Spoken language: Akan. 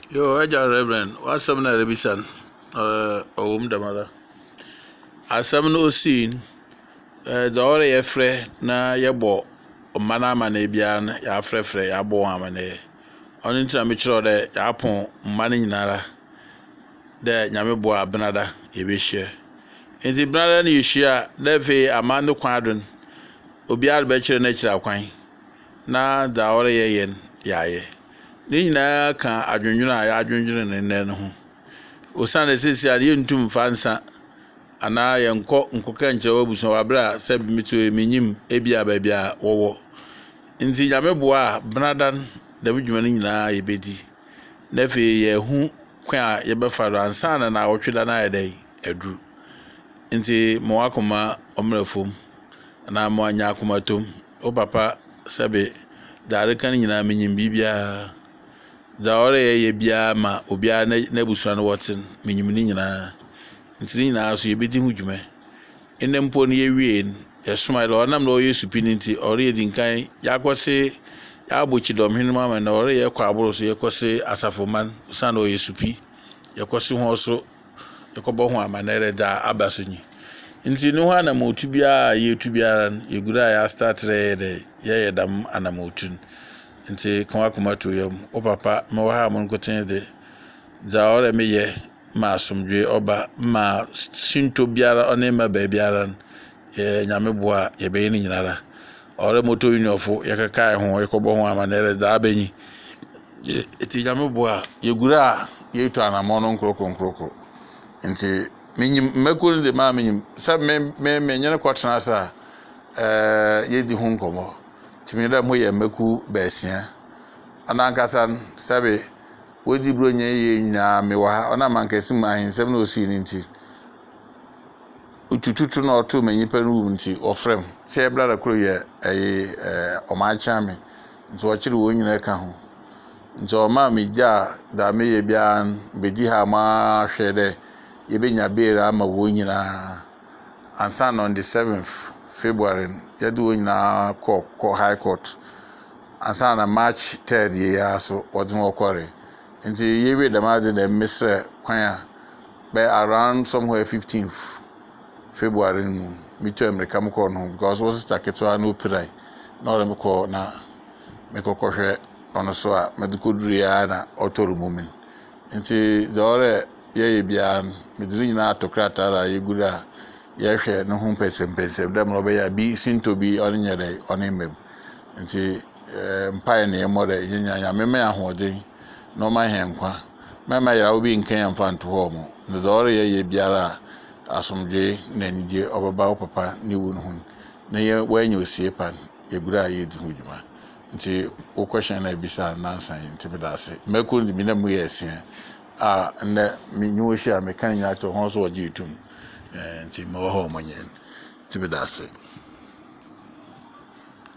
Yo, Aja Reverend, what's some na rebisan? Damara. Asam no scene, the ore ye fre na ye bo mana mana bia na ya frefre ya bo amane. Oni ntia me kiro de ya pon mana nyinara. De nyame bo abnada ye be hye. Enti brada na yehia na fe amando kwadun. Obi albe kire na kira kwan. Na da ore ye yen yaye. Ni nyina ka adwunwuna ya adwunwuna ne ho. Osane sisi ali ntum fansa ana yenko nkoka nche wabuso wabra sabi mitu menyim ebia babia wowo. Nti nyame boa bradan da budwuma ni nyina yebedi. Na fe ye hu kwa ye befa do ansana na wotweda na yedai adru. Nti mo akoma omrafom na mo anya akoma tom. O papa sabe dare kan nyina menyim bibia za ore ye bia ma obia na busua no wotin menyim ni nyina ntini nyina so ye bedi hu dwuma enempo no ye wie ye soma le onam no ye supini nti ore ye dinkan yakose ya bochi dom hinma ma na ore ye kwa aboro so ye kose asafoman usan no ye supi ye kose ho so ye kobo ho amanere da abasonyi nti no ha na motu bia ye tu bia ye gura ya start re de ye dam anamotun nti kan akomato yam o papa me wa ha mon koten de za ore me ye ma asomdwe oba ma shinto biara one ma ba biara ye nyame boa ye be ni nyinara ore moto uniofo ye kaka ho ye kobo ho amanere za abenyi eti nyame boa ye gura ye tu anamo no nkroko nti menyim mekuru de ma menyim sa me nyene kwotena sa ye di hu nkomo timira mo ye meku besia anankasa sabe wodi bronye ye nyina mewa ona mankesim ahinsem na osi ni nti utututu na oto manyipa no nti ofrem se blada kro ye omacha me nti o kire wo nyina ka ho nti o ma me ja da me ye bia bedi ha ma hwede ye benya beere ama wo nyina ansa on the 7th February ye do nyina ko high court ansa na March 3rd ye ya so odun okore nti ye we da maze da misre kwan by around somewhere 15th February mu mitu America mko no because was staketwa no pirai na ole mko na meko hwe ono so a medical dria na otoru mumin nti zore ye bia midiri nyina atokrata ra ye gura ye hwe no hu pesem da mo be ya bi sinto bi onyere onemem nti mpae ne emore nyanya meme ahoden no ma henkwa mema ya obi nkan amfanto ho mo zore ye biara asomdwe na nije obaba papa ni wonu hu na ye wanya osie pan ye gura ye di hu dwuma nti o question na bisa na san nti bedase meko ndi mina mu yesia nne minyu hia me kan nya to ho so oje tum nti mo ho mo nyen nti bedase